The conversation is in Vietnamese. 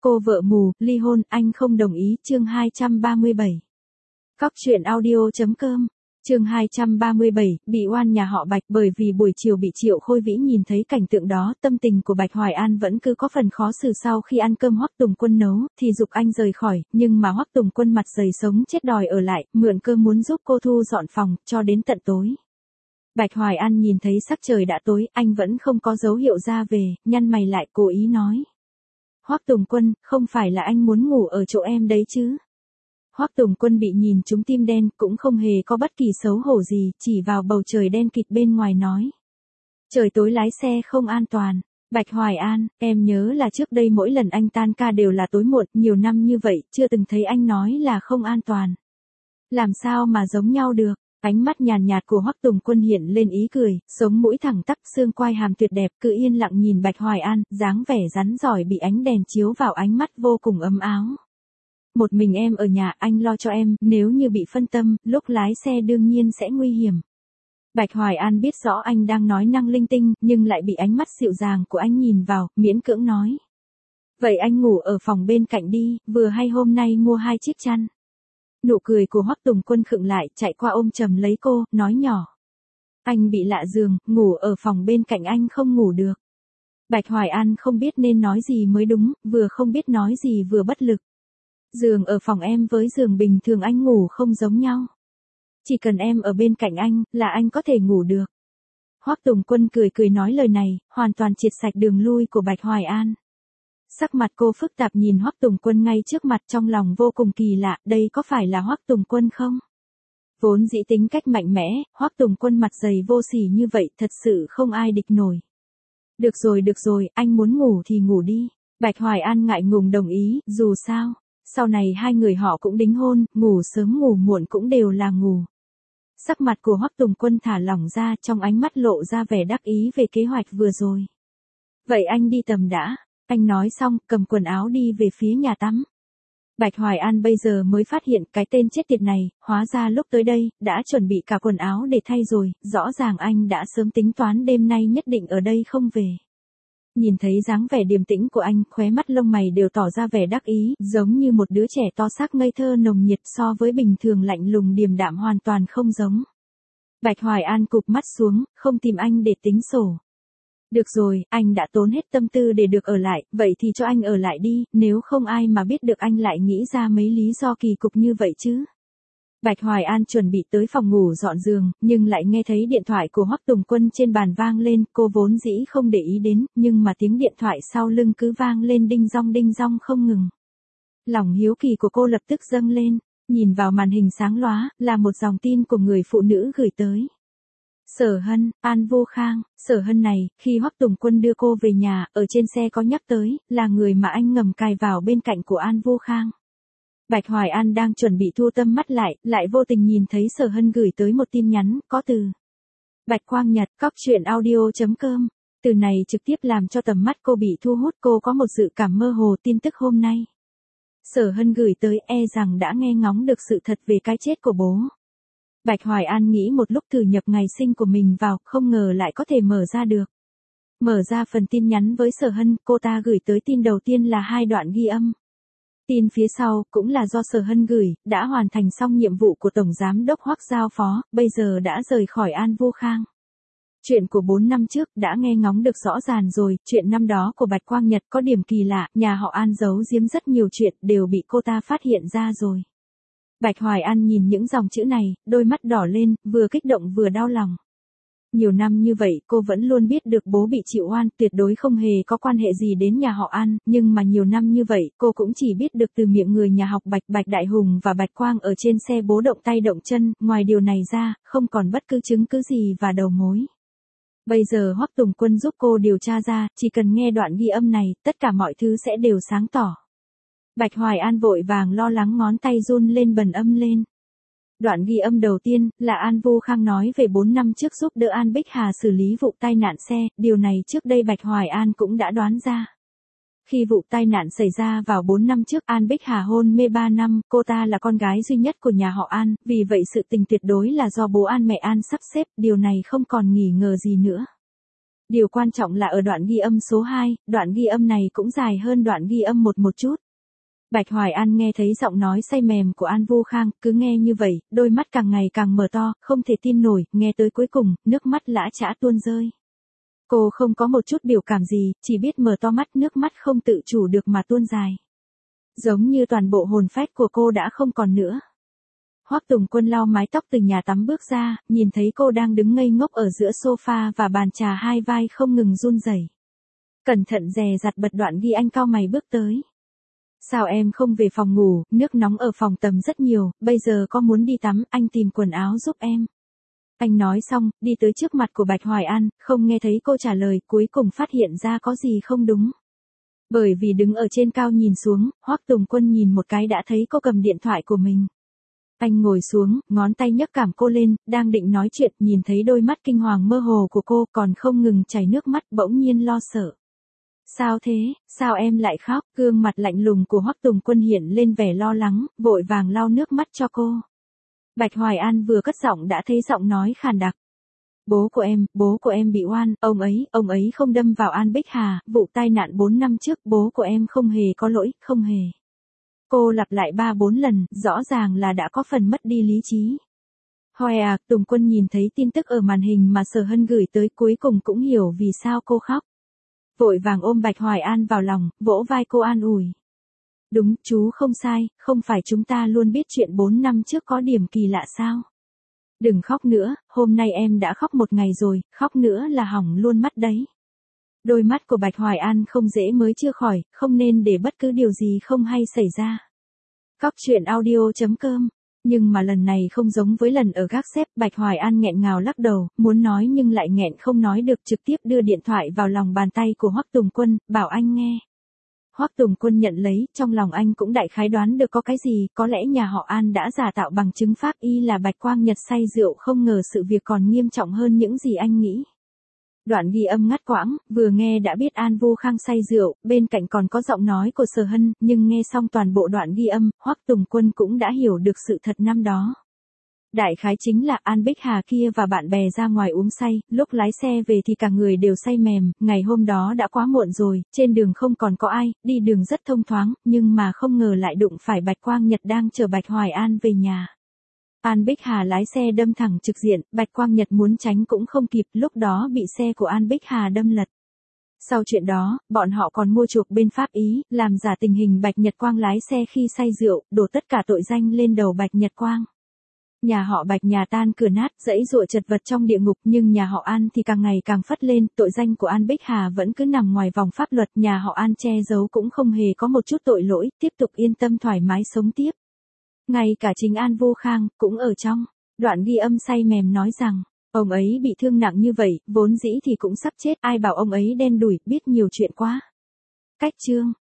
Cô vợ mù, ly hôn, anh không đồng ý, chương 237. Cóc truyện audio.com. Chương 237, bị oan nhà họ Bạch. Bởi vì buổi chiều bị Triệu Khôi Vĩ nhìn thấy cảnh tượng đó, tâm tình của Bạch Hoài An vẫn cứ có phần khó xử. Sau khi ăn cơm Hoắc Tùng Quân nấu, thì giục anh rời khỏi, nhưng mà Hoắc Tùng Quân mặt dày sống chết đòi ở lại, mượn cơm muốn giúp cô thu dọn phòng, cho đến tận tối. Bạch Hoài An nhìn thấy sắc trời đã tối, anh vẫn không có dấu hiệu ra về, nhăn mày lại cố ý nói. Hoắc Tùng Quân, không phải là anh muốn ngủ ở chỗ em đấy chứ? Hoắc Tùng Quân bị nhìn trúng tim đen, cũng không hề có bất kỳ xấu hổ gì, chỉ vào bầu trời đen kịt bên ngoài nói. Trời tối lái xe không an toàn. Bạch Hoài An, em nhớ là trước đây mỗi lần anh tan ca đều là tối muộn, nhiều năm như vậy, chưa từng thấy anh nói là không an toàn. Làm sao mà giống nhau được? Ánh mắt nhàn nhạt của Hoắc Tùng Quân hiện lên ý cười, sống mũi thẳng tắp, xương quai hàm tuyệt đẹp, cứ yên lặng nhìn Bạch Hoài An, dáng vẻ rắn giỏi bị ánh đèn chiếu vào ánh mắt vô cùng ấm áo. Một mình em ở nhà, anh lo cho em, nếu như bị phân tâm, lúc lái xe đương nhiên sẽ nguy hiểm. Bạch Hoài An biết rõ anh đang nói năng linh tinh, nhưng lại bị ánh mắt dịu dàng của anh nhìn vào, miễn cưỡng nói. Vậy anh ngủ ở phòng bên cạnh đi, vừa hay hôm nay mua 2 chiếc chăn. Nụ cười của Hoắc Tùng Quân khựng lại, chạy qua ôm chầm lấy cô, nói nhỏ. Anh bị lạ giường, ngủ ở phòng bên cạnh anh không ngủ được. Bạch Hoài An không biết nên nói gì mới đúng, vừa không biết nói gì vừa bất lực. Giường ở phòng em với giường bình thường anh ngủ không giống nhau. Chỉ cần em ở bên cạnh anh, là anh có thể ngủ được. Hoắc Tùng Quân cười cười nói lời này, hoàn toàn triệt sạch đường lui của Bạch Hoài An. Sắc mặt cô phức tạp nhìn Hoắc Tùng Quân ngay trước mặt, trong lòng vô cùng kỳ lạ, đây có phải là Hoắc Tùng Quân không? Vốn dĩ tính cách mạnh mẽ, Hoắc Tùng Quân mặt dày vô sỉ như vậy, thật sự không ai địch nổi. Được rồi, anh muốn ngủ thì ngủ đi. Bạch Hoài An ngại ngùng đồng ý, dù sao, sau này hai người họ cũng đính hôn, ngủ sớm ngủ muộn cũng đều là ngủ. Sắc mặt của Hoắc Tùng Quân thả lỏng ra, trong ánh mắt lộ ra vẻ đắc ý về kế hoạch vừa rồi. Vậy anh đi tầm đã. Anh nói xong, cầm quần áo đi về phía nhà tắm. Bạch Hoài An bây giờ mới phát hiện cái tên chết tiệt này, hóa ra lúc tới đây, đã chuẩn bị cả quần áo để thay rồi, rõ ràng anh đã sớm tính toán đêm nay nhất định ở đây không về. Nhìn thấy dáng vẻ điềm tĩnh của anh, khóe mắt lông mày đều tỏ ra vẻ đắc ý, giống như một đứa trẻ to xác ngây thơ nồng nhiệt, so với bình thường lạnh lùng điềm đạm hoàn toàn không giống. Bạch Hoài An cụp mắt xuống, không tìm anh để tính sổ. Được rồi, anh đã tốn hết tâm tư để được ở lại, vậy thì cho anh ở lại đi, nếu không ai mà biết được anh lại nghĩ ra mấy lý do kỳ cục như vậy chứ. Bạch Hoài An chuẩn bị tới phòng ngủ dọn giường, nhưng lại nghe thấy điện thoại của Hoắc Tùng Quân trên bàn vang lên, cô vốn dĩ không để ý đến, nhưng mà tiếng điện thoại sau lưng cứ vang lên đinh dong không ngừng. Lòng hiếu kỳ của cô lập tức dâng lên, nhìn vào màn hình sáng lóa, là một dòng tin của người phụ nữ gửi tới. Sở Hân, An Vô Khang. Sở Hân này, khi Hoắc Tùng Quân đưa cô về nhà, ở trên xe có nhắc tới, là người mà anh ngầm cài vào bên cạnh của An Vô Khang. Bạch Hoài An đang chuẩn bị thu tâm mắt lại vô tình nhìn thấy Sở Hân gửi tới một tin nhắn, có từ Bạch Quang Nhật, cóc truyện audio.com. Từ này trực tiếp làm cho tầm mắt cô bị thu hút, cô có một dự cảm mơ hồ tin tức hôm nay. Sở Hân gửi tới rằng đã nghe ngóng được sự thật về cái chết của bố. Bạch Hoài An nghĩ một lúc thử nhập ngày sinh của mình vào, không ngờ lại có thể mở ra được. Mở ra phần tin nhắn với Sở Hân, cô ta gửi tới tin đầu tiên là 2 đoạn ghi âm. Tin phía sau, cũng là do Sở Hân gửi, đã hoàn thành xong nhiệm vụ của Tổng Giám đốc Hoắc giao phó, bây giờ đã rời khỏi An Vô Khang. Chuyện của 4 năm trước, đã nghe ngóng được rõ ràng rồi, chuyện năm đó của Bạch Quang Nhật có điểm kỳ lạ, nhà họ An giấu giếm rất nhiều chuyện, đều bị cô ta phát hiện ra rồi. Bạch Hoài An nhìn những dòng chữ này, đôi mắt đỏ lên, vừa kích động vừa đau lòng. Nhiều năm như vậy, cô vẫn luôn biết được bố bị chịu oan, tuyệt đối không hề có quan hệ gì đến nhà họ An, nhưng mà nhiều năm như vậy, cô cũng chỉ biết được từ miệng người nhà học Bạch Đại Hùng và Bạch Quang ở trên xe bố động tay động chân, ngoài điều này ra, không còn bất cứ chứng cứ gì và đầu mối. Bây giờ Hoắc Tùng Quân giúp cô điều tra ra, chỉ cần nghe đoạn ghi âm này, tất cả mọi thứ sẽ đều sáng tỏ. Bạch Hoài An vội vàng lo lắng, ngón tay run lên bần âm lên. Đoạn ghi âm đầu tiên, là An Vô Khang nói về 4 năm trước giúp đỡ An Bích Hà xử lý vụ tai nạn xe, điều này trước đây Bạch Hoài An cũng đã đoán ra. Khi vụ tai nạn xảy ra vào 4 năm trước, An Bích Hà hôn mê 3 năm, cô ta là con gái duy nhất của nhà họ An, vì vậy sự tình tuyệt đối là do bố An mẹ An sắp xếp, điều này không còn nghi ngờ gì nữa. Điều quan trọng là ở đoạn ghi âm số 2, đoạn ghi âm này cũng dài hơn đoạn ghi âm một chút. Bạch Hoài An nghe thấy giọng nói say mềm của An Vu Khang, cứ nghe như vậy, đôi mắt càng ngày càng mở to, không thể tin nổi, nghe tới cuối cùng, nước mắt lã chã tuôn rơi. Cô không có một chút biểu cảm gì, chỉ biết mở to mắt, nước mắt không tự chủ được mà tuôn dài. Giống như toàn bộ hồn phách của cô đã không còn nữa. Hoắc Tùng Quân lau mái tóc từ nhà tắm bước ra, nhìn thấy cô đang đứng ngây ngốc ở giữa sofa và bàn trà, hai vai không ngừng run rẩy. Cẩn thận dè dặt bật đoạn ghi, anh cau mày bước tới. Sao em không về phòng ngủ, nước nóng ở phòng tắm rất nhiều, bây giờ có muốn đi tắm, anh tìm quần áo giúp em. Anh nói xong, đi tới trước mặt của Bạch Hoài An, không nghe thấy cô trả lời, cuối cùng phát hiện ra có gì không đúng. Bởi vì đứng ở trên cao nhìn xuống, Hoắc Tùng Quân nhìn một cái đã thấy cô cầm điện thoại của mình. Anh ngồi xuống, ngón tay nhấc cảm cô lên, đang định nói chuyện, nhìn thấy đôi mắt kinh hoàng mơ hồ của cô còn không ngừng chảy nước mắt, bỗng nhiên lo sợ. Sao thế, sao em lại khóc? Gương mặt lạnh lùng của Hoắc Tùng Quân hiện lên vẻ lo lắng, vội vàng lau nước mắt cho cô. Bạch Hoài An vừa cất giọng đã thấy giọng nói khàn đặc. Bố của em bị oan, ông ấy không đâm vào An Bích Hà, vụ tai nạn 4 năm trước, bố của em không hề có lỗi, không hề. Cô lặp lại 3-4 lần, rõ ràng là đã có phần mất đi lý trí. Hoài à, Tùng Quân nhìn thấy tin tức ở màn hình mà Sở Hân gửi tới, cuối cùng cũng hiểu vì sao cô khóc. Vội vàng ôm Bạch Hoài An vào lòng, vỗ vai cô an ủi. Đúng, chú không sai, không phải chúng ta luôn biết chuyện 4 năm trước có điểm kỳ lạ sao? Đừng khóc nữa, hôm nay em đã khóc 1 ngày rồi, khóc nữa là hỏng luôn mắt đấy. Đôi mắt của Bạch Hoài An không dễ mới chưa khỏi, không nên để bất cứ điều gì không hay xảy ra. Cóc truyện audio.com. Nhưng mà lần này không giống với lần ở gác xếp, Bạch Hoài An nghẹn ngào lắc đầu, muốn nói nhưng lại nghẹn không nói được, trực tiếp đưa điện thoại vào lòng bàn tay của Hoắc Tùng Quân, bảo anh nghe. Hoắc Tùng Quân nhận lấy, trong lòng anh cũng đại khái đoán được có cái gì, có lẽ nhà họ An đã giả tạo bằng chứng pháp y là Bạch Quang Nhật say rượu, không ngờ sự việc còn nghiêm trọng hơn những gì anh nghĩ. Đoạn ghi âm ngắt quãng, vừa nghe đã biết An Vu Khang say rượu, bên cạnh còn có giọng nói của Sở Hân, nhưng nghe xong toàn bộ đoạn ghi âm, Hoắc Tùng Quân cũng đã hiểu được sự thật năm đó. Đại khái chính là An Bích Hà kia và bạn bè ra ngoài uống say, lúc lái xe về thì cả người đều say mềm, ngày hôm đó đã quá muộn rồi, trên đường không còn có ai, đi đường rất thông thoáng, nhưng mà không ngờ lại đụng phải Bạch Quang Nhật đang chở Bạch Hoài An về nhà. An Bích Hà lái xe đâm thẳng trực diện, Bạch Quang Nhật muốn tránh cũng không kịp, lúc đó bị xe của An Bích Hà đâm lật. Sau chuyện đó, bọn họ còn mua chuộc bên pháp ý, làm giả tình hình Bạch Nhật Quang lái xe khi say rượu, đổ tất cả tội danh lên đầu Bạch Nhật Quang. Nhà họ Bạch nhà tan cửa nát, dãy dụa chật vật trong địa ngục, nhưng nhà họ An thì càng ngày càng phất lên, tội danh của An Bích Hà vẫn cứ nằm ngoài vòng pháp luật, nhà họ An che giấu cũng không hề có một chút tội lỗi, tiếp tục yên tâm thoải mái sống tiếp. Ngay cả chính An Vu Khang, cũng ở trong đoạn ghi âm say mềm nói rằng, ông ấy bị thương nặng như vậy, vốn dĩ thì cũng sắp chết, ai bảo ông ấy đen đủi, biết nhiều chuyện quá. Cách chương